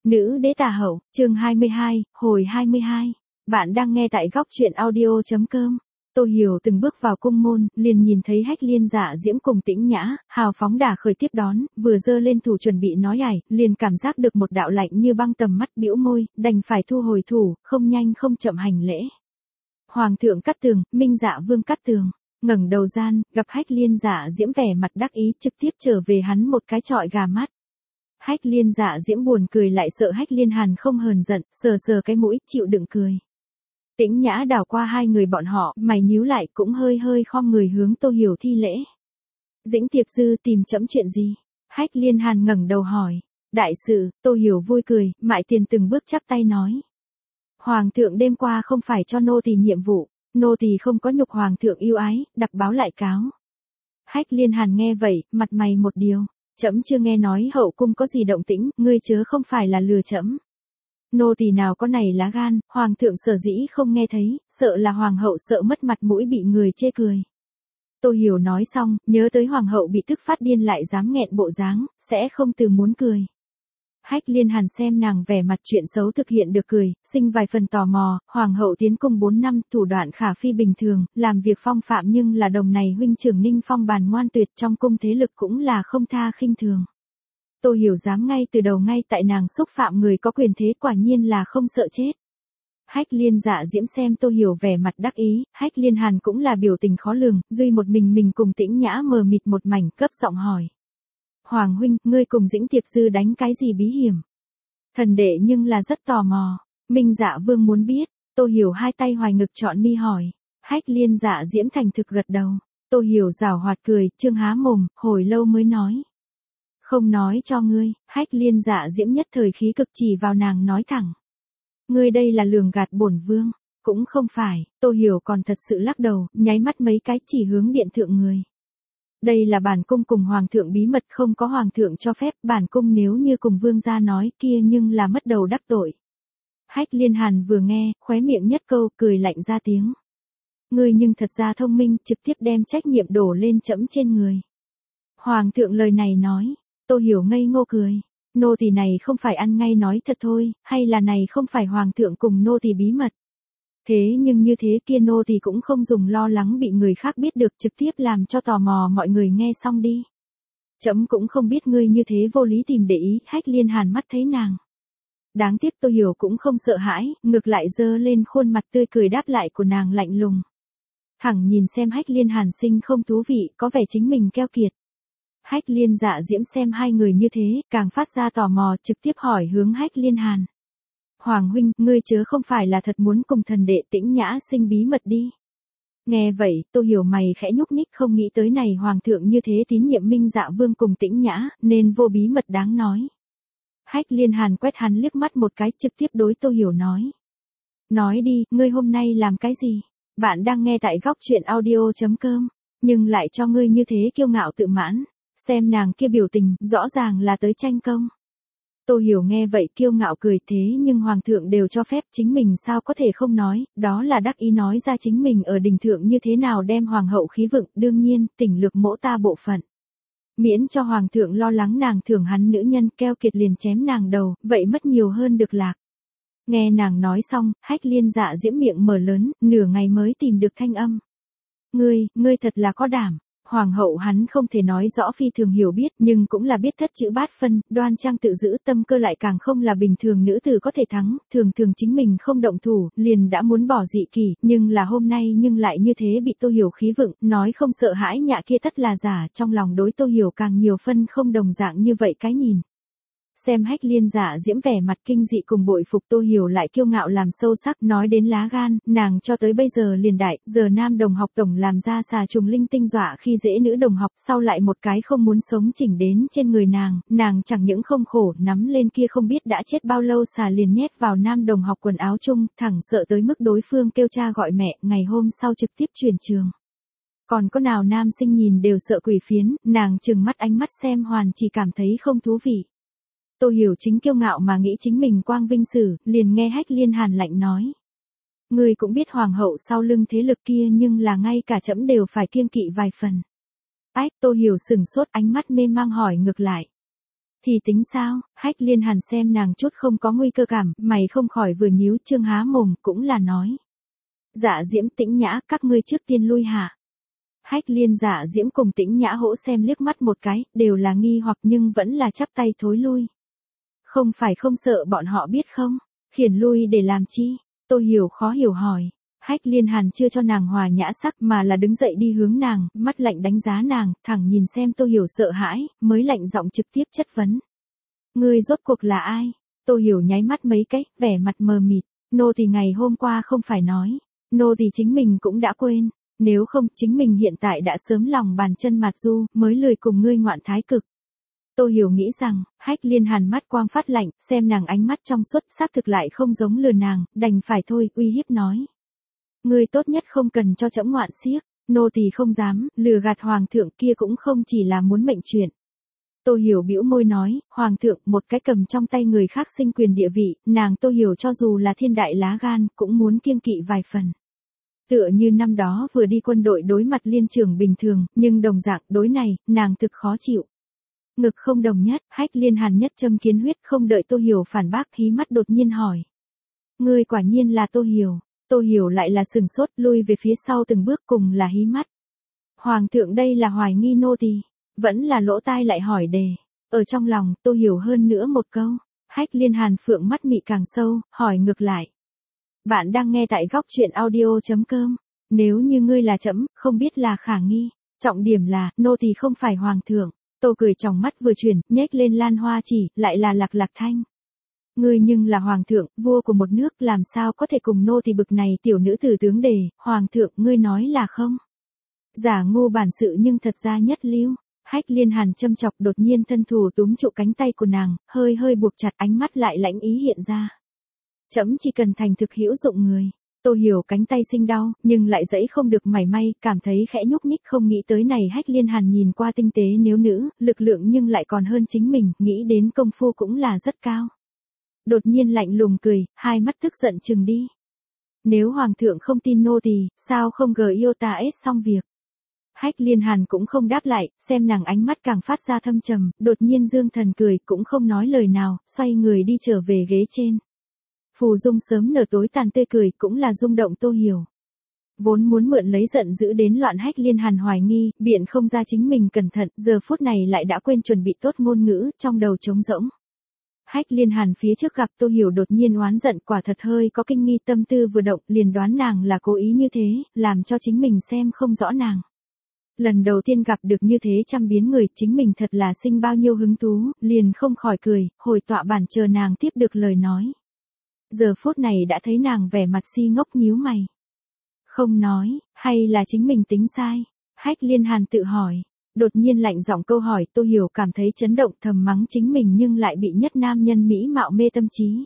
Nữ đế tà hậu, chương 22, hồi 22. Bạn đang nghe tại góc truyện audio.com. Tô Hiểu từng bước vào cung môn, liền nhìn thấy Hách Liên Dạ Diễm cùng Tĩnh Nhã, hào phóng đả khởi tiếp đón, vừa giơ lên thủ chuẩn bị nói ải, liền cảm giác được một đạo lạnh như băng tầm mắt bĩu môi, đành phải thu hồi thủ, không nhanh không chậm hành lễ. Hoàng thượng Cát Tường, Minh Dạ Vương Cát Tường, ngẩng đầu gian, gặp Hách Liên Dạ Diễm vẻ mặt đắc ý, trực tiếp trở về hắn một cái chọi gà mắt. Hách Liên Dạ Diễm buồn cười lại sợ Hách Liên Hàn không hờn giận, sờ sờ cái mũi, chịu đựng cười. Tĩnh Nhã đảo qua hai người bọn họ, mày nhíu lại cũng hơi hơi khom người hướng Tô Hiểu thi lễ. Dĩnh Tiệp Dư tìm trẫm chuyện gì? Hách Liên Hàn ngẩng đầu hỏi. Đại sự, Tô Hiểu vui cười, Mại Tiền từng bước chắp tay nói. Hoàng thượng đêm qua không phải cho nô tỳ nhiệm vụ, nô tỳ không có nhục hoàng thượng yêu ái, đặc báo lại cáo. Hách Liên Hàn nghe vậy, mặt mày một điều. Trẫm chưa nghe nói hậu cung có gì động tĩnh, ngươi chớ không phải là lừa trẫm. Nô tỳ nào có này lá gan, hoàng thượng sở dĩ không nghe thấy, sợ là hoàng hậu sợ mất mặt mũi bị người chê cười. Tô Hiểu nói xong, nhớ tới hoàng hậu bị tức phát điên lại dám nghẹn bộ dáng, sẽ không từ muốn cười. Hách Liên Hàn xem nàng vẻ mặt chuyện xấu thực hiện được cười, sinh vài phần tò mò, hoàng hậu tiến cung 4 năm, thủ đoạn khả phi bình thường, làm việc phong phạm nhưng là đồng này huynh trưởng Ninh Phong bàn ngoan tuyệt trong cung thế lực cũng là không tha khinh thường. Tô Hiểu dám ngay từ đầu ngay tại nàng xúc phạm người có quyền thế quả nhiên là không sợ chết. Hách Liên Dạ Diễm xem Tô Hiểu vẻ mặt đắc ý, Hách Liên Hàn cũng là biểu tình khó lường, duy một mình cùng Tĩnh Nhã mờ mịt một mảnh, cấp giọng hỏi. Hoàng huynh, ngươi cùng Dĩnh Tiệp Dư đánh cái gì bí hiểm? Thần đệ nhưng là rất tò mò. Minh Dạ Vương muốn biết. Tô Hiểu hai tay hoài ngực trọn mi hỏi. Hách Liên Dạ Diễm thành thực gật đầu. Tô Hiểu giảo hoạt cười, trương há mồm, hồi lâu mới nói. Không nói cho ngươi. Hách Liên Dạ Diễm nhất thời khí cực chỉ vào nàng nói thẳng. Ngươi đây là lường gạt bổn vương. Cũng không phải. Tô Hiểu còn thật sự lắc đầu, nháy mắt mấy cái chỉ hướng điện thượng người. Đây là bản cung cùng hoàng thượng bí mật, không có hoàng thượng cho phép, bản cung nếu như cùng vương gia nói kia nhưng là mất đầu đắc tội. Hách Liên Hàn vừa nghe, khóe miệng nhất câu, cười lạnh ra tiếng. Ngươi nhưng thật ra thông minh, trực tiếp đem trách nhiệm đổ lên trẫm trên người. Hoàng thượng lời này nói, Tô Hiểu ngây ngô cười. Nô tỳ này không phải ăn ngay nói thật thôi, hay là này không phải hoàng thượng cùng nô tỳ bí mật. Thế nhưng như thế kia nô tỳ cũng không dùng lo lắng bị người khác biết được, trực tiếp làm cho tò mò mọi người nghe xong đi. Trẫm cũng không biết ngươi như thế vô lý tìm để ý. Hách Liên Hàn mắt thấy nàng. Đáng tiếc Tô Hiểu cũng không sợ hãi, ngược lại giơ lên khuôn mặt tươi cười đáp lại của nàng lạnh lùng. Thẳng nhìn xem Hách Liên Hàn sinh không thú vị, có vẻ chính mình keo kiệt. Hách Liên Dạ Diễm xem hai người như thế, càng phát ra tò mò, trực tiếp hỏi hướng Hách Liên Hàn. Hoàng huynh, ngươi chớ không phải là thật muốn cùng thần đệ Tĩnh Nhã sinh bí mật đi. Nghe vậy, Tô Hiểu mày khẽ nhúc nhích, không nghĩ tới này hoàng thượng như thế tín nhiệm Minh Dạ Vương cùng Tĩnh Nhã, nên vô bí mật đáng nói. Hách Liên Hàn quét hắn liếc mắt một cái, trực tiếp đối Tô Hiểu nói. Nói đi, ngươi hôm nay làm cái gì? Bạn đang nghe tại góc truyện audio.com, nhưng lại cho ngươi như thế kiêu ngạo tự mãn, xem nàng kia biểu tình, rõ ràng là tới tranh công. Tô Hiểu nghe vậy kiêu ngạo cười, thế nhưng hoàng thượng đều cho phép, chính mình sao có thể không nói, đó là đắc ý nói ra chính mình ở đình thượng như thế nào đem hoàng hậu khí vựng, đương nhiên, tỉnh lược mỗ ta bộ phận. Miễn cho hoàng thượng lo lắng nàng thưởng hắn nữ nhân, keo kiệt liền chém nàng đầu, vậy mất nhiều hơn được lạc. Nghe nàng nói xong, Hách Liên Dạ Diễm miệng mở lớn, nửa ngày mới tìm được thanh âm. Ngươi thật là có đảm. Hoàng hậu hắn không thể nói rõ phi thường hiểu biết, nhưng cũng là biết thất chữ bát phân, đoan trang tự giữ, tâm cơ lại càng không là bình thường nữ tử có thể thắng, thường chính mình không động thủ, liền đã muốn bỏ dị kỳ, nhưng là hôm nay nhưng lại như thế bị Tô Hiểu khí vựng, nói không sợ hãi nhạ kia tất là giả, trong lòng đối Tô Hiểu càng nhiều phân không đồng dạng như vậy cái nhìn. Xem Hách Liên Dạ Diễm vẻ mặt kinh dị cùng bội phục, Tô Hiểu lại kiêu ngạo làm sâu sắc, nói đến lá gan, nàng cho tới bây giờ liền đại, giờ nam đồng học tổng làm ra xà trùng linh tinh dọa khi dễ nữ đồng học, sau lại một cái không muốn sống chỉnh đến trên người nàng chẳng những không khổ, nắm lên kia không biết đã chết bao lâu xà liền nhét vào nam đồng học quần áo chung, thẳng sợ tới mức đối phương kêu cha gọi mẹ, ngày hôm sau trực tiếp chuyển trường. Còn có nào nam sinh nhìn đều sợ quỷ phiến, nàng trừng mắt ánh mắt xem hoàn chỉ cảm thấy không thú vị. Tô Hiểu chính kiêu ngạo mà nghĩ chính mình quang vinh sử, liền nghe Hách Liên Hàn lạnh nói. Ngươi cũng biết hoàng hậu sau lưng thế lực kia nhưng là ngay cả trẫm đều phải kiêng kỵ vài phần. Ách, Tô Hiểu sửng sốt, ánh mắt mê mang hỏi ngược lại. Thì tính sao? Hách Liên Hàn xem nàng chút không có nguy cơ cảm, mày không khỏi vừa nhíu trương há mồm, cũng là nói. Dạ Diễm Tĩnh Nhã, các ngươi trước tiên lui hạ. Hách Liên Dạ Diễm cùng Tĩnh Nhã hỗ xem liếc mắt một cái, đều là nghi hoặc nhưng vẫn là chắp tay thối lui. Không phải không sợ bọn họ biết không? Khiển lui để làm chi? Tô Hiểu khó hiểu hỏi. Hách Liên Hàn chưa cho nàng hòa nhã sắc mà là đứng dậy đi hướng nàng, mắt lạnh đánh giá nàng, thẳng nhìn xem Tô Hiểu sợ hãi, mới lạnh giọng trực tiếp chất vấn. Ngươi rốt cuộc là ai? Tô Hiểu nháy mắt mấy cái, vẻ mặt mờ mịt. Nô tỳ ngày hôm qua không phải nói. Nô tỳ chính mình cũng đã quên. Nếu không, chính mình hiện tại đã sớm lòng bàn chân mặt du, mới lười cùng ngươi ngoạn thái cực. Tô Hiểu nghĩ rằng, Hách Liên Hàn mắt quang phát lạnh, xem nàng ánh mắt trong suốt xác thực lại không giống lừa nàng, đành phải thôi, uy hiếp nói. Ngươi tốt nhất không cần cho trẫm ngoạn xiếc, nô tỳ không dám, lừa gạt hoàng thượng kia cũng không chỉ là muốn mệnh chuyện. Tô Hiểu bĩu môi nói, hoàng thượng một cái cầm trong tay người khác sinh quyền địa vị, nàng Tô Hiểu cho dù là thiên đại lá gan, cũng muốn kiêng kỵ vài phần. Tựa như năm đó vừa đi quân đội đối mặt liên trường bình thường, nhưng đồng dạng đối này, nàng thực khó chịu. Ngực không đồng nhất, Hách Liên Hàn nhất châm kiến huyết không đợi Tô Hiểu phản bác hí mắt đột nhiên hỏi. Ngươi quả nhiên là Tô Hiểu. Tô Hiểu lại là sừng sốt lui về phía sau từng bước cùng là hí mắt. Hoàng thượng đây là hoài nghi nô tỳ, vẫn là lỗ tai lại hỏi đề. Ở trong lòng Tô Hiểu hơn nữa một câu. Hách Liên Hàn phượng mắt mị càng sâu, hỏi ngược lại. Bạn đang nghe tại góc truyện audio.com. Nếu như ngươi là trẫm, không biết là khả nghi. Trọng điểm là, nô tỳ không phải hoàng thượng. Tô cười trong mắt vừa chuyển, nhếch lên lan hoa chỉ, lại là lạc lạc thanh. Ngươi nhưng là hoàng thượng, vua của một nước, làm sao có thể cùng nô tỳ bực này tiểu nữ tử tướng đề, hoàng thượng, ngươi nói là không? Giả ngu bản sự nhưng thật ra nhất lưu. Hách Liên Hàn châm chọc đột nhiên thân thủ túm trụ cánh tay của nàng, hơi hơi buộc chặt ánh mắt lại lãnh ý hiện ra. Trẫm chỉ cần thành thực hữu dụng người. Tô Hiểu cánh tay sinh đau, nhưng lại dẫy không được mảy may, cảm thấy khẽ nhúc nhích không nghĩ tới này Hách Liên Hàn nhìn qua tinh tế nếu nữ, lực lượng nhưng lại còn hơn chính mình, nghĩ đến công phu cũng là rất cao. Đột nhiên lạnh lùng cười, hai mắt tức giận chừng đi. Nếu hoàng thượng không tin nô tỳ, sao không gờ yêu ta ết xong việc. Hách Liên Hàn cũng không đáp lại, xem nàng ánh mắt càng phát ra thâm trầm, đột nhiên dương thần cười, cũng không nói lời nào, xoay người đi trở về ghế trên. Phù Dung sớm nở tối tàn tê cười, cũng là rung động Tô Hiểu. Vốn muốn mượn lấy giận dữ đến loạn Hách Liên Hàn hoài nghi, biện không ra chính mình cẩn thận, giờ phút này lại đã quên chuẩn bị tốt ngôn ngữ, trong đầu trống rỗng. Hách Liên Hàn phía trước gặp Tô Hiểu đột nhiên oán giận, quả thật hơi có kinh nghi, tâm tư vừa động, liền đoán nàng là cố ý như thế, làm cho chính mình xem không rõ nàng. Lần đầu tiên gặp được như thế trăm biến người, chính mình thật là sinh bao nhiêu hứng thú, liền không khỏi cười, hồi tọa bản chờ nàng tiếp được lời nói. Giờ phút này đã thấy nàng vẻ mặt si ngốc nhíu mày. Không nói, hay là chính mình tính sai? Hách Liên Hàn tự hỏi. Đột nhiên lạnh giọng câu hỏi, Tô Hiểu cảm thấy chấn động, thầm mắng chính mình nhưng lại bị nhất nam nhân mỹ mạo mê tâm trí.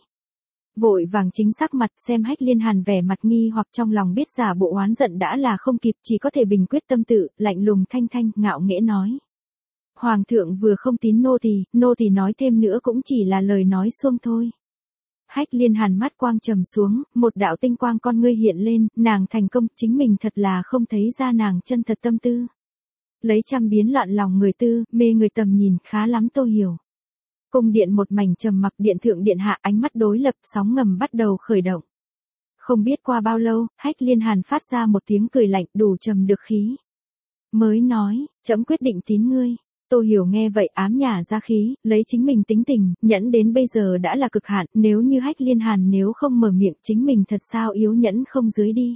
Vội vàng chính xác mặt, xem Hách Liên Hàn vẻ mặt nghi hoặc trong lòng biết giả bộ oán giận đã là không kịp, chỉ có thể bình quyết tâm tự, lạnh lùng thanh thanh, ngạo nghễ nói. Hoàng thượng vừa không tín nô tỳ nói thêm nữa cũng chỉ là lời nói suông thôi. Hách Liên Hàn mắt quang trầm xuống, một đạo tinh quang con ngươi hiện lên, nàng thành công, chính mình thật là không thấy ra nàng chân thật tâm tư. Lấy trăm biến loạn lòng người tư, mê người tầm nhìn, khá lắm Tô Hiểu. Cung điện một mảnh trầm mặc, điện thượng điện hạ ánh mắt đối lập, sóng ngầm bắt đầu khởi động. Không biết qua bao lâu, Hách Liên Hàn phát ra một tiếng cười lạnh, đủ trầm được khí. Mới nói, trẫm quyết định tín ngươi. Tô Hiểu nghe vậy ám nhả ra khí, lấy chính mình tính tình, nhẫn đến bây giờ đã là cực hạn, nếu như Hách Liên Hàn nếu không mở miệng chính mình thật sao yếu nhẫn không dưới đi.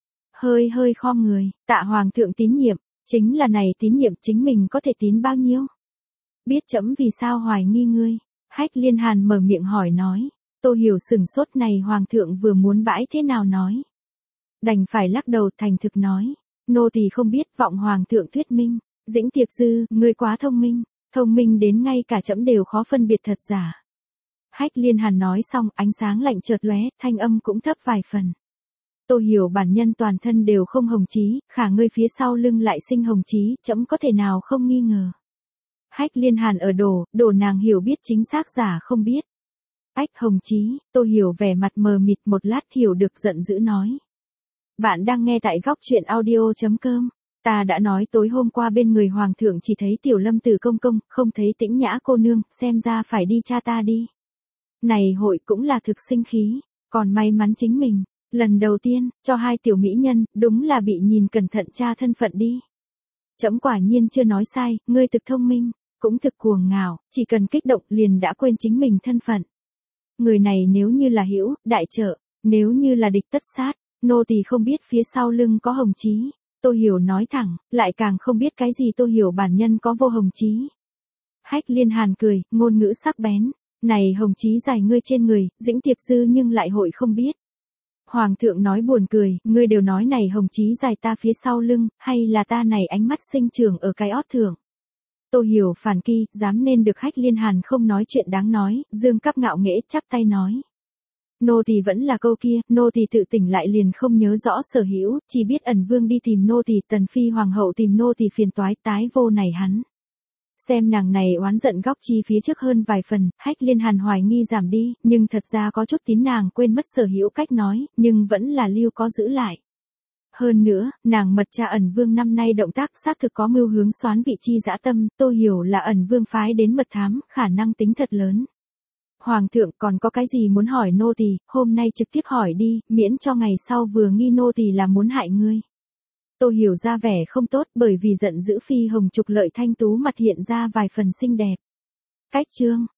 Hơi hơi khom người, tạ hoàng thượng tín nhiệm, chính là này tín nhiệm chính mình có thể tín bao nhiêu. Biết trẫm vì sao hoài nghi ngươi. Hách Liên Hàn mở miệng hỏi nói. Tô Hiểu sừng sốt, này hoàng thượng vừa muốn bãi thế nào nói. Đành phải lắc đầu thành thực nói. Nô tỳ không biết, vọng hoàng thượng thuyết minh. Dĩnh Tiệp Dư, ngươi quá thông minh đến ngay cả trẫm đều khó phân biệt thật giả. Hách Liên Hàn nói xong, ánh sáng lạnh chợt lóe, thanh âm cũng thấp vài phần. Tô Hiểu bản nhân toàn thân đều không hồng chí, khả ngươi phía sau lưng lại sinh hồng chí, trẫm có thể nào không nghi ngờ. Hách Liên Hàn ở đổ nàng hiểu biết chính xác giả không biết. Ách hồng chí, Tô Hiểu vẻ mặt mờ mịt, một lát hiểu được giận dữ nói. Bạn đang nghe tại góc truyện audio.com. Ta đã nói tối hôm qua bên người hoàng thượng chỉ thấy Tiểu Lâm Tử công công, không thấy Tĩnh Nhã cô nương, xem ra phải đi tra ta đi. Này hội cũng là thực sinh khí, còn may mắn chính mình, lần đầu tiên, cho hai tiểu mỹ nhân, đúng là bị nhìn cẩn thận tra thân phận đi. Trẫm quả nhiên chưa nói sai, ngươi thực thông minh, cũng thực cuồng ngạo, chỉ cần kích động liền đã quên chính mình thân phận. Người này nếu như là hữu, đại trợ, nếu như là địch tất sát, nô tỳ không biết phía sau lưng có hồng chí. Tô Hiểu nói thẳng, lại càng không biết cái gì Tô Hiểu bản nhân có vô hồng chí. Hách Liên Hàn cười, ngôn ngữ sắc bén, này hồng chí dài ngươi trên người, Dĩnh Tiệp Dư nhưng lại hội không biết. Hoàng thượng nói buồn cười, ngươi đều nói này hồng chí dài ta phía sau lưng, hay là ta này ánh mắt sinh trưởng ở cái ót thượng. Tô Hiểu phản kỳ, dám nên được Hách Liên Hàn không nói chuyện đáng nói, dương cắp ngạo nghễ chắp tay nói. Nô tỳ vẫn là câu kia, nô tỳ tự tỉnh lại liền không nhớ rõ sở hữu, chỉ biết ẩn vương đi tìm nô tỳ, tần phi hoàng hậu tìm nô tỳ phiền toái, tái vô này hắn. Xem nàng này oán giận góc chi phía trước hơn vài phần, Hách Liên Hàn hoài nghi giảm đi, nhưng thật ra có chút tín nàng quên mất sở hữu cách nói, nhưng vẫn là lưu có giữ lại. Hơn nữa, nàng mật tra ẩn vương năm nay động tác xác thực có mưu hướng soán vị chi dã tâm, Tô Hiểu là ẩn vương phái đến mật thám, khả năng tính thật lớn. Hoàng thượng còn có cái gì muốn hỏi nô tỳ, hôm nay trực tiếp hỏi đi, miễn cho ngày sau vừa nghi nô tỳ là muốn hại ngươi. Tô Hiểu ra vẻ không tốt bởi vì giận dữ phi hồng trục lợi thanh tú mặt hiện ra vài phần xinh đẹp. Cách chương